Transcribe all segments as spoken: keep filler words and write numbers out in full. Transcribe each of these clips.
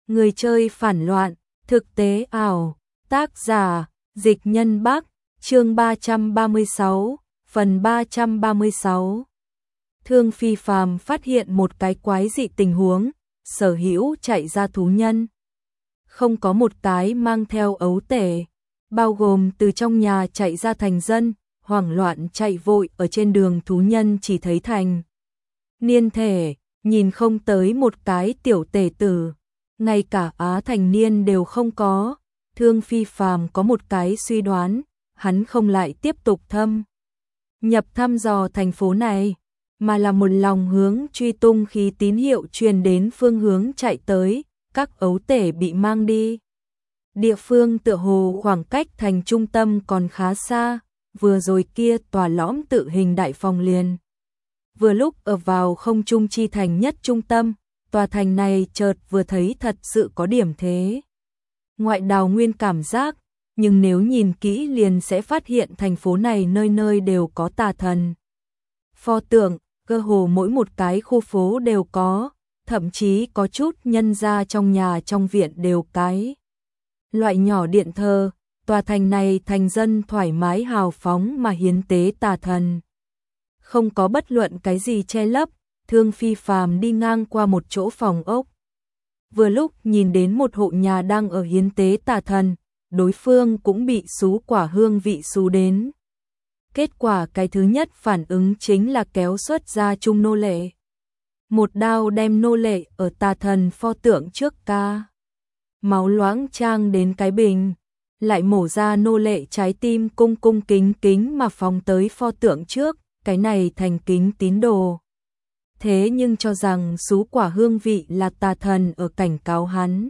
Người chơi phản loạn, thực tế ảo, tác giả, Dịch Nhân Bắc, chương ba trăm ba mươi sáu, phần ba trăm ba mươi sáu. Thương Phi Phàm phát hiện một cái quái dị tình huống, sở hữu chạy ra thú nhân. Không có một cái mang theo ấu tể, bao gồm từ trong nhà chạy ra thành dân, hoảng loạn chạy vội ở trên đường thú nhân chỉ thấy thành niên thể, nhìn không tới một cái tiểu tể tử, ngay cả á thành niên đều không có. Thương Phi Phàm có một cái suy đoán, hắn không lại tiếp tục thâm nhập thăm dò thành phố này, mà là một lòng hướng truy tung khi tín hiệu truyền đến phương hướng chạy tới, các ấu tể bị mang đi. Địa phương tựa hồ khoảng cách thành trung tâm còn khá xa, vừa rồi kia tòa lõm tự hình đại phòng liền. Vừa lúc ở vào không trung chi thành nhất trung tâm, tòa thành này chợt vừa thấy thật sự có điểm thế ngoại đào nguyên cảm giác, nhưng nếu nhìn kỹ liền sẽ phát hiện thành phố này nơi nơi đều có tà thần pho tượng, cơ hồ mỗi một cái khu phố đều có, thậm chí có chút nhân gia trong nhà trong viện đều cái loại nhỏ điện thờ. Tòa thành này thành dân thoải mái hào phóng mà hiến tế tà thần, không có bất luận cái gì che lấp. Thương Phi Phàm đi ngang qua một chỗ phòng ốc, vừa lúc nhìn đến một hộ nhà đang ở hiến tế tà thần, đối phương cũng bị xú quả hương vị xú đến. Kết quả cái thứ nhất phản ứng chính là kéo xuất ra chung nô lệ. Một đao đem nô lệ ở tà thần pho tượng trước ca. Máu loãng trang đến cái bình, lại mổ ra nô lệ trái tim cung cung kính kính mà phóng tới pho tượng trước, cái này thành kính tín đồ. Thế nhưng cho rằng xú quả hương vị là tà thần ở cảnh cáo hắn.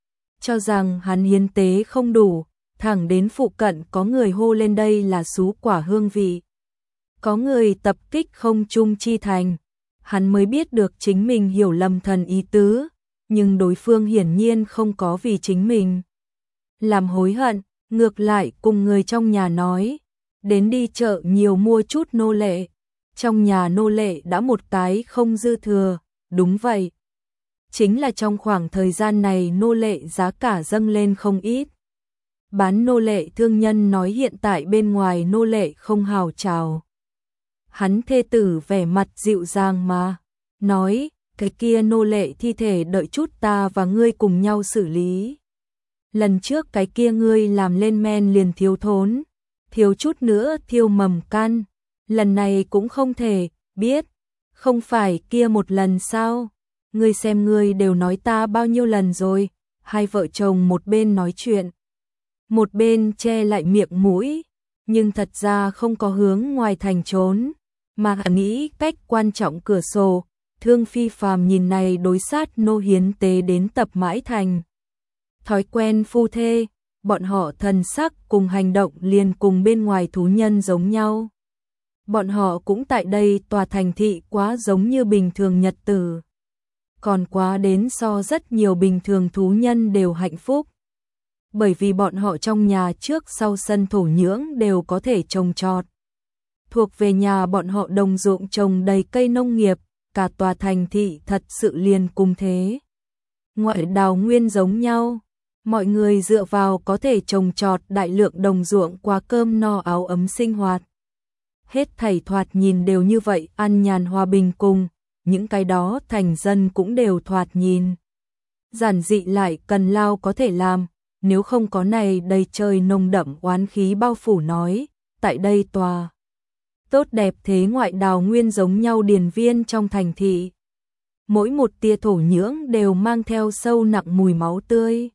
Cho rằng hắn hiến tế không đủ, thẳng đến phụ cận có người hô lên đây là xú quả hương vị. Có người tập kích không trung chi thành, hắn mới biết được chính mình hiểu lầm thần ý tứ, nhưng đối phương hiển nhiên không có vì chính mình làm hối hận, ngược lại cùng người trong nhà nói, đến đi chợ nhiều mua chút nô lệ. Trong nhà nô lệ đã một cái không dư thừa, đúng vậy. Chính là trong khoảng thời gian này nô lệ giá cả dâng lên không ít. Bán nô lệ thương nhân nói hiện tại bên ngoài nô lệ không hào chào. Hắn thê tử vẻ mặt dịu dàng mà, nói, cái kia nô lệ thi thể đợi chút ta và ngươi cùng nhau xử lý. Lần trước cái kia ngươi làm lên men liền thiếu thốn, thiếu chút nữa thiêu mầm căn. Lần này cũng không thể, biết, không phải kia một lần sao, ngươi xem ngươi đều nói ta bao nhiêu lần rồi. Hai vợ chồng một bên nói chuyện, một bên che lại miệng mũi, nhưng thật ra không có hướng ngoài thành trốn, mà nghĩ cách quan trọng cửa sổ. Thương Phi Phàm nhìn này đối sát nô hiến tế đến tập mãi thành thói quen phu thê, bọn họ thần sắc cùng hành động liền cùng bên ngoài thú nhân giống nhau. Bọn họ cũng tại đây tòa thành thị quá giống như bình thường nhật tử, còn quá đến so rất nhiều bình thường thú nhân đều hạnh phúc. Bởi vì bọn họ trong nhà trước sau sân thổ nhưỡng đều có thể trồng trọt. Thuộc về nhà bọn họ đồng ruộng trồng đầy cây nông nghiệp, cả tòa thành thị thật sự liền cùng thế ngoại đào nguyên giống nhau. Mọi người dựa vào có thể trồng trọt đại lượng đồng ruộng qua cơm no áo ấm sinh hoạt. Hết thảy thoạt nhìn đều như vậy, an nhàn hòa bình cùng, những cái đó thành dân cũng đều thoạt nhìn giản dị lại cần lao có thể làm, nếu không có này đầy trời nồng đậm oán khí bao phủ nói, tại đây tòa tốt đẹp thế ngoại đào nguyên giống nhau điền viên trong thành thị. Mỗi một tia thổ nhưỡng đều mang theo sâu nặng mùi máu tươi.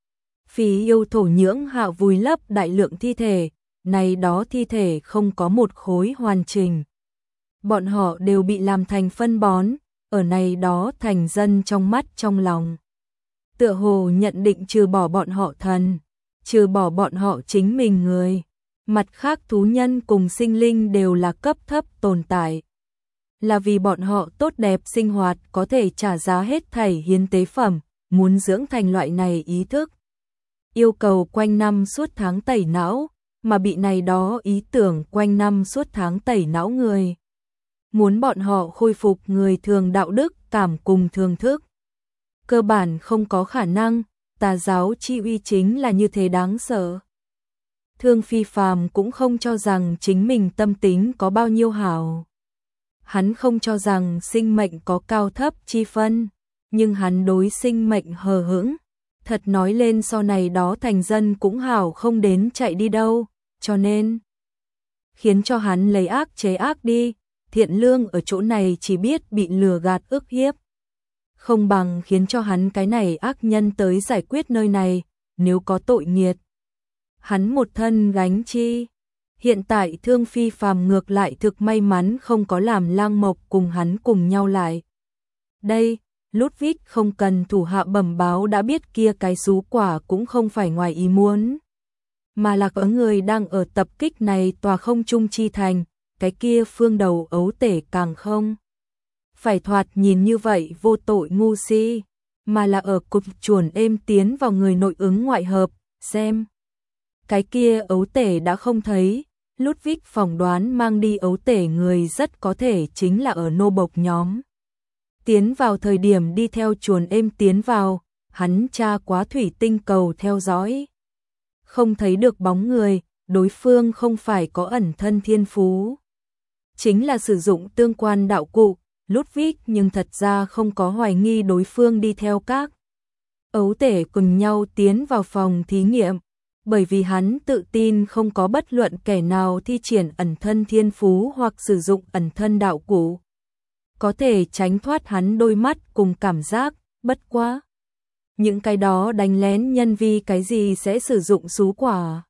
Phí yêu thổ nhưỡng hạ vùi lấp đại lượng thi thể, này đó thi thể không có một khối hoàn chỉnh. Bọn họ đều bị làm thành phân bón, ở này đó thành dân trong mắt trong lòng. Tựa hồ nhận định trừ bỏ bọn họ thần, trừ bỏ bọn họ chính mình người. Mặt khác thú nhân cùng sinh linh đều là cấp thấp tồn tại. Là vì bọn họ tốt đẹp sinh hoạt có thể trả giá hết thảy hiến tế phẩm, muốn dưỡng thành loại này ý thức. Yêu cầu quanh năm suốt tháng tẩy não, mà bị này đó ý tưởng quanh năm suốt tháng tẩy não người. Muốn bọn họ khôi phục người thường đạo đức, cảm cùng thường thức. Cơ bản không có khả năng, tà giáo chi uy chính là như thế đáng sợ. Thương Phi Phàm cũng không cho rằng chính mình tâm tính có bao nhiêu hảo. Hắn không cho rằng sinh mệnh có cao thấp chi phân, nhưng hắn đối sinh mệnh hờ hững. Thật nói lên sau này đó thành dân cũng hảo không đến chạy đi đâu, cho nên khiến cho hắn lấy ác chế ác đi, thiện lương ở chỗ này chỉ biết bị lừa gạt ức hiếp. Không bằng khiến cho hắn cái này ác nhân tới giải quyết nơi này, nếu có tội nghiệt. Hắn một thân gánh chi. Hiện tại Thương Phi Phàm ngược lại thực may mắn không có làm Lang Mộc cùng hắn cùng nhau lại. Đây, Ludwig không cần thủ hạ bẩm báo đã biết kia cái sú quả cũng không phải ngoài ý muốn. Mà là có người đang ở tập kích này tòa không trung chi thành, cái kia phương đầu ấu tể càng không. Phải thoạt nhìn như vậy vô tội ngu si, mà là ở cục chuồn êm tiến vào người nội ứng ngoại hợp, xem. Cái kia ấu tể đã không thấy, Ludwig phỏng đoán mang đi ấu tể người rất có thể chính là ở nô bộc nhóm. Tiến vào thời điểm đi theo chuồn êm tiến vào, hắn tra quá thủy tinh cầu theo dõi. Không thấy được bóng người, đối phương không phải có ẩn thân thiên phú. Chính là sử dụng tương quan đạo cụ, Ludwig nhưng thật ra không có hoài nghi đối phương đi theo các ấu tể cùng nhau tiến vào phòng thí nghiệm, bởi vì hắn tự tin không có bất luận kẻ nào thi triển ẩn thân thiên phú hoặc sử dụng ẩn thân đạo cụ. Có thể tránh thoát hắn đôi mắt cùng cảm giác, bất quá. Những cái đó đánh lén nhân vi cái gì sẽ sử dụng sú quả.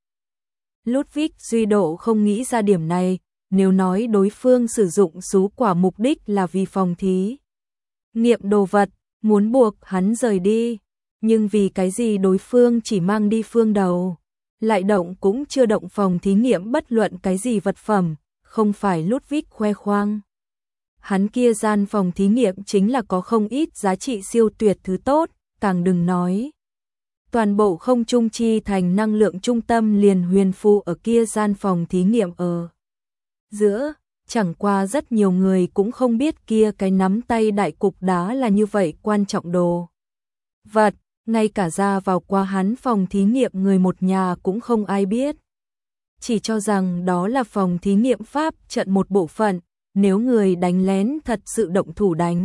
Ludwig duy độ không nghĩ ra điểm này, nếu nói đối phương sử dụng sú quả mục đích là vì phòng thí nghiệm đồ vật, muốn buộc hắn rời đi, nhưng vì cái gì đối phương chỉ mang đi phương đầu, lại động cũng chưa động phòng thí nghiệm bất luận cái gì vật phẩm, không phải Ludwig khoe khoang. Hắn kia gian phòng thí nghiệm chính là có không ít giá trị siêu tuyệt thứ tốt, càng đừng nói. Toàn bộ không trung chi thành năng lượng trung tâm liền huyền phù ở kia gian phòng thí nghiệm ở giữa, chẳng qua rất nhiều người cũng không biết kia cái nắm tay đại cục đá là như vậy quan trọng đồ vật, ngay cả ra vào qua hắn phòng thí nghiệm người một nhà cũng không ai biết. Chỉ cho rằng đó là phòng thí nghiệm pháp trận một bộ phận, nếu người đánh lén thật sự động thủ đánh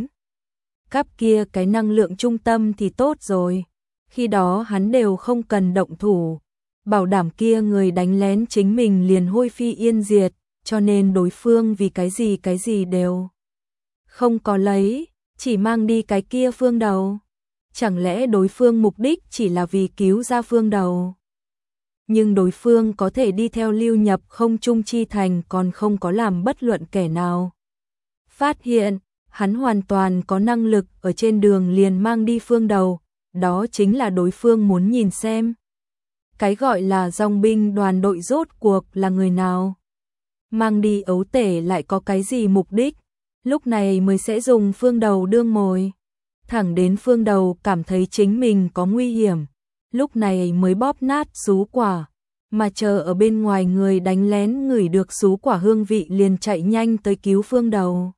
cắp kia cái năng lượng trung tâm thì tốt rồi. Khi đó hắn đều không cần động thủ, bảo đảm kia người đánh lén chính mình liền hôi phi yên diệt, cho nên đối phương vì cái gì cái gì đều không có lấy, chỉ mang đi cái kia phương đầu. Chẳng lẽ đối phương mục đích chỉ là vì cứu ra phương đầu? Nhưng đối phương có thể đi theo lưu nhập không trung chi thành còn không có làm bất luận kẻ nào phát hiện, hắn hoàn toàn có năng lực ở trên đường liền mang đi phương đầu, đó chính là đối phương muốn nhìn xem. Cái gọi là dòng binh đoàn đội rốt cuộc là người nào? Mang đi ấu tể lại có cái gì mục đích? Lúc này mới sẽ dùng phương đầu đương mồi. Thẳng đến phương đầu cảm thấy chính mình có nguy hiểm, lúc này mới bóp nát sú quả, mà chờ ở bên ngoài người đánh lén ngửi được sú quả hương vị liền chạy nhanh tới cứu phương đầu.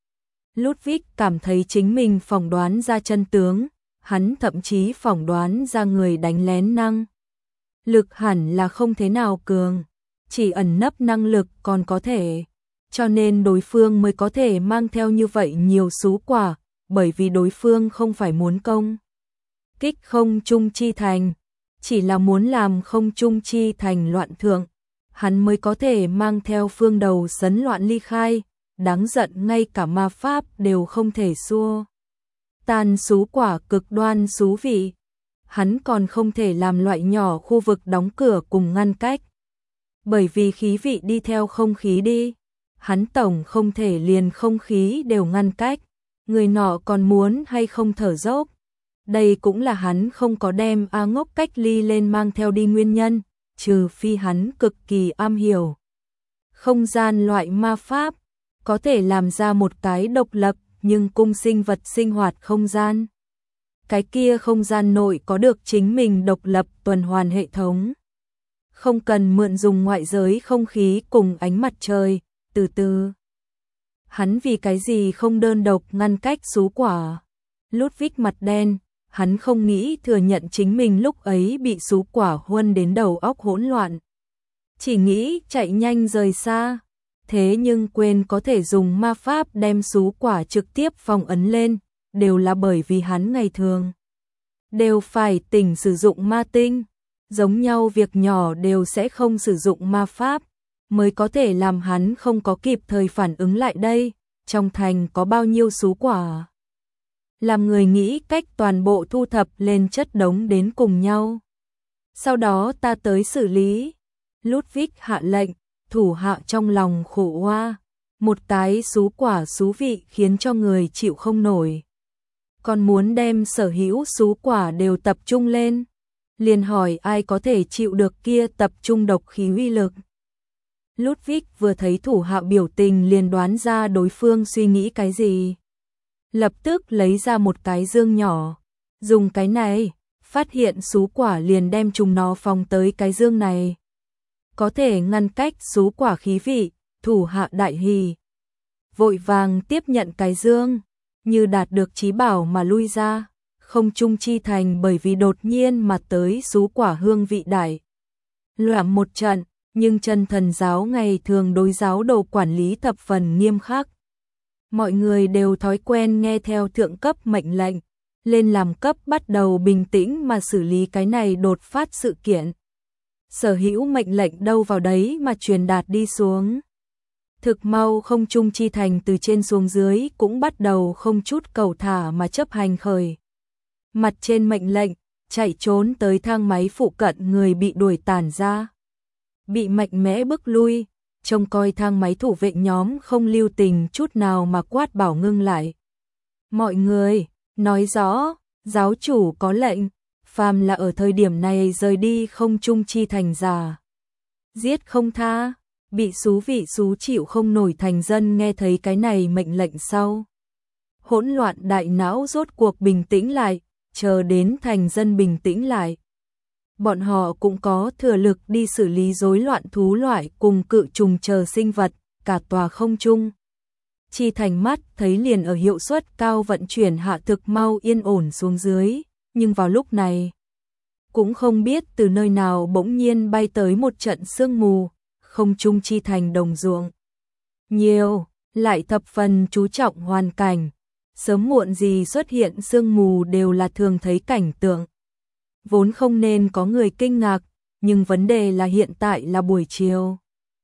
Ludwig cảm thấy chính mình phỏng đoán ra chân tướng, hắn thậm chí phỏng đoán ra người đánh lén năng lực hẳn là không thế nào cường, chỉ ẩn nấp năng lực còn có thể, cho nên đối phương mới có thể mang theo như vậy nhiều sú quả, bởi vì đối phương không phải muốn công kích không trung chi thành, chỉ là muốn làm không trung chi thành loạn thượng, hắn mới có thể mang theo phương đầu sấn loạn ly khai, đáng giận ngay cả ma pháp đều không thể xua tan sú quả cực đoan xú vị, hắn còn không thể làm loại nhỏ khu vực đóng cửa cùng ngăn cách, bởi vì khí vị đi theo không khí đi, hắn tổng không thể liền không khí đều ngăn cách, người nọ còn muốn hay không thở dốc. Đây cũng là hắn không có đem A Ngốc cách ly lên mang theo đi nguyên nhân, trừ phi hắn cực kỳ am hiểu không gian loại ma pháp, có thể làm ra một cái độc lập nhưng cung sinh vật sinh hoạt không gian. Cái kia không gian nội có được chính mình độc lập tuần hoàn hệ thống. Không cần mượn dùng ngoại giới không khí cùng ánh mặt trời, từ từ. Hắn vì cái gì không đơn độc ngăn cách sú quả. Ludwig mặt đen, hắn không nghĩ thừa nhận chính mình lúc ấy bị sú quả huân đến đầu óc hỗn loạn. Chỉ nghĩ chạy nhanh rời xa, thế nhưng quên có thể dùng ma pháp đem sú quả trực tiếp phong ấn lên, đều là bởi vì hắn ngày thường đều phải tỉnh sử dụng ma tinh, giống nhau việc nhỏ đều sẽ không sử dụng ma pháp, mới có thể làm hắn không có kịp thời phản ứng lại đây, trong thành có bao nhiêu sú quả. Làm người nghĩ cách toàn bộ thu thập lên chất đống đến cùng nhau. Sau đó ta tới xử lý. Ludwig hạ lệnh, thủ hạ trong lòng khổ hoa, một cái sú quả sú vị khiến cho người chịu không nổi. Còn muốn đem sở hữu sú quả đều tập trung lên, liền hỏi ai có thể chịu được kia tập trung độc khí uy lực. Ludwig vừa thấy thủ hạ biểu tình liền đoán ra đối phương suy nghĩ cái gì. Lập tức lấy ra một cái dương nhỏ, dùng cái này, phát hiện sú quả liền đem chúng nó phóng tới cái dương này. Có thể ngăn cách sú quả khí vị, thủ hạ đại hỉ. Vội vàng tiếp nhận cái dương, như đạt được chí bảo mà lui ra, không trung chi thành bởi vì đột nhiên mà tới sú quả hương vị đại. Loạn một trận, nhưng chân thần giáo ngày thường đối giáo đồ quản lý thập phần nghiêm khắc. Mọi người đều thói quen nghe theo thượng cấp mệnh lệnh, lên làm cấp bắt đầu bình tĩnh mà xử lý cái này đột phát sự kiện. Sở hữu mệnh lệnh đâu vào đấy mà truyền đạt đi xuống. Thực mau không trung chi thành từ trên xuống dưới cũng bắt đầu không chút cầu thả mà chấp hành khởi. Mặt trên mệnh lệnh, chạy trốn tới thang máy phụ cận người bị đuổi tản ra. Bị mạnh mẽ bức lui, trông coi thang máy thủ vệ nhóm không lưu tình chút nào mà quát bảo ngưng lại. Mọi người, nói rõ, giáo chủ có lệnh, phàm là ở thời điểm này rời đi không trung chi thành giả. Giết không tha, bị xú vị xú chịu không nổi thành dân nghe thấy cái này mệnh lệnh sau. Hỗn loạn đại não rốt cuộc bình tĩnh lại, chờ đến thành dân bình tĩnh lại. Bọn họ cũng có thừa lực đi xử lý rối loạn thú loại cùng cự trùng chờ sinh vật, cả tòa không trung. Chi thành mắt thấy liền ở hiệu suất cao vận chuyển hạ thực mau yên ổn xuống dưới, nhưng vào lúc này, cũng không biết từ nơi nào bỗng nhiên bay tới một trận sương mù, không trung chi thành đồng ruộng. Nhiều, lại thập phần chú trọng hoàn cảnh, sớm muộn gì xuất hiện sương mù đều là thường thấy cảnh tượng. Vốn không nên có người kinh ngạc, nhưng vấn đề là hiện tại là buổi chiều.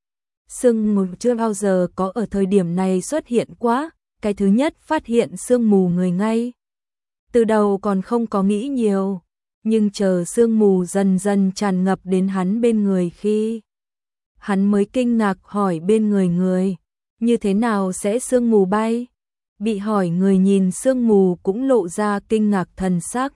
Sương mù chưa bao giờ có ở thời điểm này xuất hiện quá, cái thứ nhất phát hiện sương mù người ngay. Từ đầu còn không có nghĩ nhiều, nhưng chờ sương mù dần dần tràn ngập đến hắn bên người khi hắn mới kinh ngạc hỏi bên người người, như thế nào sẽ sương mù bay? Bị hỏi người nhìn sương mù cũng lộ ra kinh ngạc thần sắc.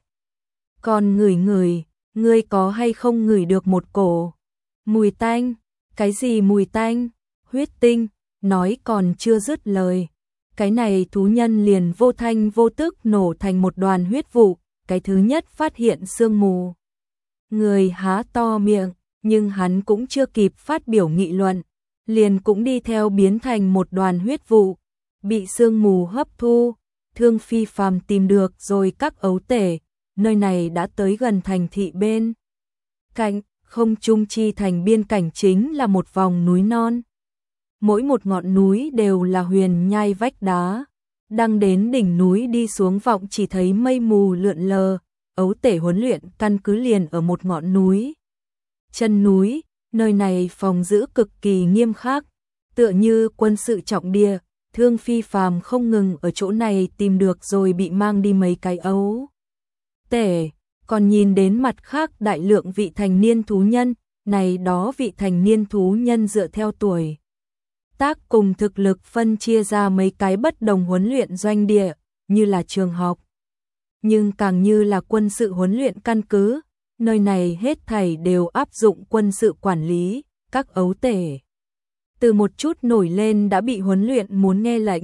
Còn ngửi ngửi, ngươi có hay không ngửi được một cổ mùi tanh? Cái gì mùi tanh? Huyết tinh, nói còn chưa dứt lời. Cái này thú nhân liền vô thanh vô tức nổ thành một đoàn huyết vụ, cái thứ nhất phát hiện sương mù. Người há to miệng, nhưng hắn cũng chưa kịp phát biểu nghị luận, liền cũng đi theo biến thành một đoàn huyết vụ, bị sương mù hấp thu. Thương Phi Phàm tìm được rồi các ấu tể, nơi này đã tới gần thành thị bên cạnh, không trung chi thành biên cảnh chính là một vòng núi non. Mỗi một ngọn núi đều là huyền nhai vách đá, đang đến đỉnh núi đi xuống vọng chỉ thấy mây mù lượn lờ, ấu tể huấn luyện căn cứ liền ở một ngọn núi. Chân núi, nơi này phòng giữ cực kỳ nghiêm khắc, tựa như quân sự trọng địa. Thương Phi Phàm không ngừng ở chỗ này tìm được rồi bị mang đi mấy cái ấu tể, còn nhìn đến mặt khác đại lượng vị thành niên thú nhân, này đó vị thành niên thú nhân dựa theo tuổi tác cùng thực lực phân chia ra mấy cái bất đồng huấn luyện doanh địa, như là trường học, nhưng càng như là quân sự huấn luyện căn cứ, nơi này hết thảy đều áp dụng quân sự quản lý, các ấu tể từ một chút nổi lên đã bị huấn luyện muốn nghe lệnh.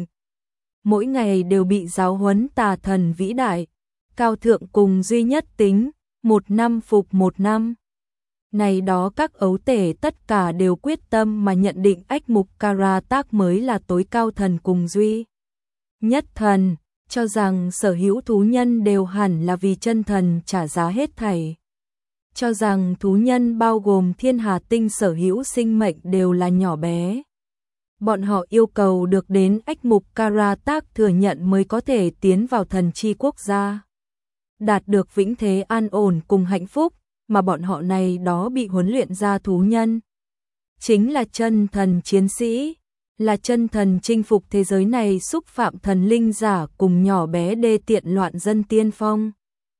Mỗi ngày đều bị giáo huấn tà thần vĩ đại, cao thượng cùng duy nhất tính, một năm phục một năm. Này đó các ấu tể tất cả đều quyết tâm mà nhận định ách mục Karatak mới là tối cao thần cùng duy nhất thần, cho rằng sở hữu thú nhân đều hẳn là vì chân thần trả giá hết thảy. Cho rằng thú nhân bao gồm thiên hà tinh sở hữu sinh mệnh đều là nhỏ bé. Bọn họ yêu cầu được đến ách mục Karatak thừa nhận mới có thể tiến vào thần chi quốc gia. Đạt được vĩnh thế an ổn cùng hạnh phúc, mà bọn họ này đó bị huấn luyện ra thú nhân. Chính là chân thần chiến sĩ, là chân thần chinh phục thế giới này xúc phạm thần linh giả cùng nhỏ bé đê tiện loạn dân tiên phong.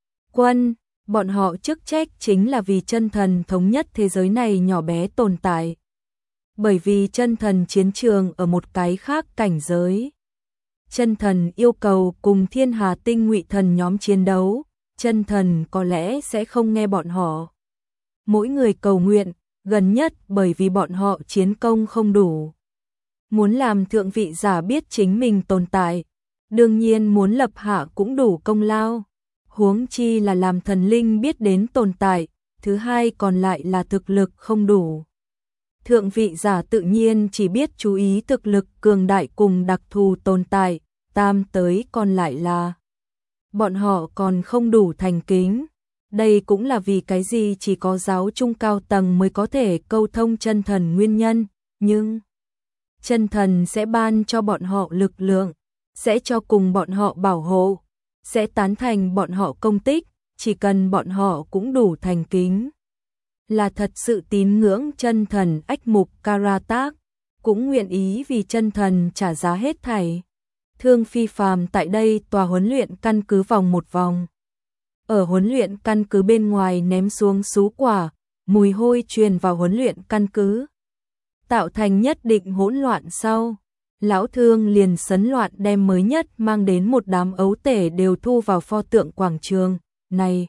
Quân, bọn họ chức trách chính là vì chân thần thống nhất thế giới này nhỏ bé tồn tại. Bởi vì chân thần chiến trường ở một cái khác cảnh giới. Chân thần yêu cầu cùng thiên hà tinh ngụy thần nhóm chiến đấu, chân thần có lẽ sẽ không nghe bọn họ. Mỗi người cầu nguyện, gần nhất bởi vì bọn họ chiến công không đủ. Muốn làm thượng vị giả biết chính mình tồn tại, đương nhiên muốn lập hạ cũng đủ công lao. Huống chi là làm thần linh biết đến tồn tại, thứ hai còn lại là thực lực không đủ. Thượng vị giả tự nhiên chỉ biết chú ý thực lực cường đại cùng đặc thù tồn tại, tam tới còn lại là bọn họ còn không đủ thành kính. Đây cũng là vì cái gì chỉ có giáo trung cao tầng mới có thể câu thông chân thần nguyên nhân, nhưng chân thần sẽ ban cho bọn họ lực lượng, sẽ cho cùng bọn họ bảo hộ, sẽ tán thành bọn họ công tích, chỉ cần bọn họ cũng đủ thành kính. Là thật sự tín ngưỡng chân thần ách mục Karatak, cũng nguyện ý vì chân thần trả giá hết thảy. Thương Phi Phàm tại đây tòa huấn luyện căn cứ vòng một vòng. Ở huấn luyện căn cứ bên ngoài ném xuống sú quả, mùi hôi truyền vào huấn luyện căn cứ. Tạo thành nhất định hỗn loạn sau. Lão Thương liền sấn loạn đem mới nhất mang đến một đám ấu tể đều thu vào pho tượng quảng trường. Này!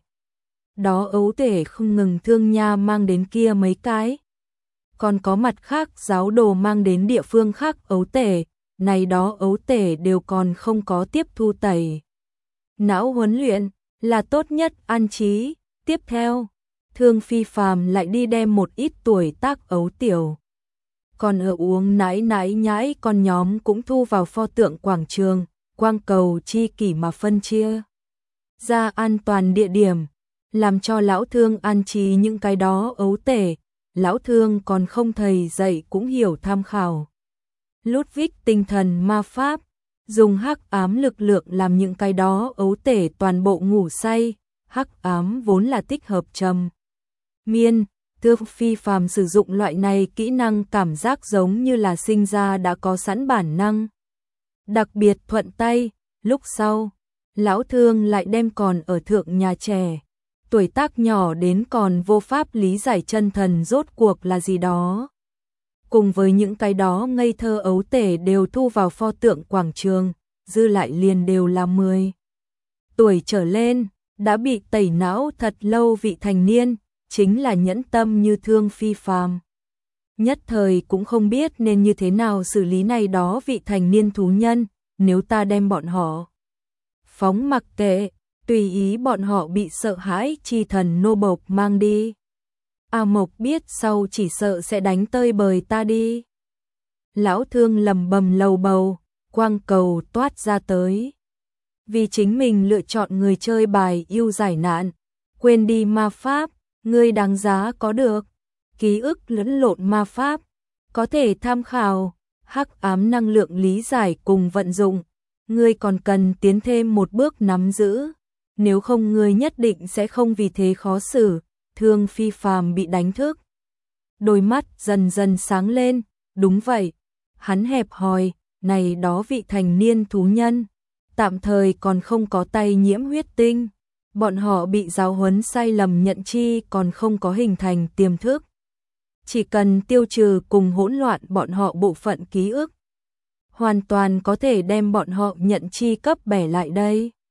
Đó ấu tể không ngừng Thương Nha mang đến kia mấy cái. Còn có mặt khác giáo đồ mang đến địa phương khác ấu tể. Này đó ấu tể đều còn không có tiếp thu tẩy. Não huấn luyện là tốt nhất an trí. Tiếp theo, Thương Phi Phàm lại đi đem một ít tuổi tác ấu tiểu. Còn ở uống nãi nãi nhãi con nhóm cũng thu vào pho tượng quảng trường, quang cầu chi kỷ mà phân chia ra an toàn địa điểm, làm cho lão Thương an trí những cái đó ấu tể. Lão Thương còn không thầy dạy cũng hiểu tham khảo. Ludwig tinh thần ma pháp, dùng hắc ám lực lượng làm những cái đó ấu tể toàn bộ ngủ say. Hắc ám vốn là tích hợp trầm miên, Thương Phi Phàm sử dụng loại này kỹ năng cảm giác giống như là sinh ra đã có sẵn bản năng. Đặc biệt thuận tay, lúc sau, lão Thương lại đem còn ở thượng nhà trẻ, tuổi tác nhỏ đến còn vô pháp lý giải chân thần rốt cuộc là gì đó. Cùng với những cái đó ngây thơ ấu tể đều thu vào pho tượng quảng trường, dư lại liền đều là mười tuổi trở lên, đã bị tẩy não thật lâu vị thành niên, chính là nhẫn tâm như Thương Phi Phàm. Nhất thời cũng không biết nên như thế nào xử lý này đó vị thành niên thú nhân, nếu ta đem bọn họ phóng mặc kệ, tùy ý bọn họ bị sợ hãi chi thần nô bộc mang đi. A Mộc biết sau chỉ sợ sẽ đánh tơi bời ta đi. Lão Thương lầm bầm lầu bầu, quang cầu toát ra tới. Vì chính mình lựa chọn người chơi bài yêu giải nạn, quên đi ma pháp, ngươi đáng giá có được. Ký ức lẫn lộn ma pháp, có thể tham khảo, hắc ám năng lượng lý giải cùng vận dụng. Ngươi còn cần tiến thêm một bước nắm giữ, nếu không ngươi nhất định sẽ không vì thế khó xử. Thương Phi Phàm bị đánh thức. Đôi mắt dần dần sáng lên, đúng vậy. Hắn hẹp hòi, này đó vị thành niên thú nhân. Tạm thời còn không có tay nhiễm huyết tinh. Bọn họ bị giáo huấn sai lầm nhận chi còn không có hình thành tiềm thức. Chỉ cần tiêu trừ cùng hỗn loạn bọn họ bộ phận ký ức. Hoàn toàn có thể đem bọn họ nhận chi cấp bẻ lại đây.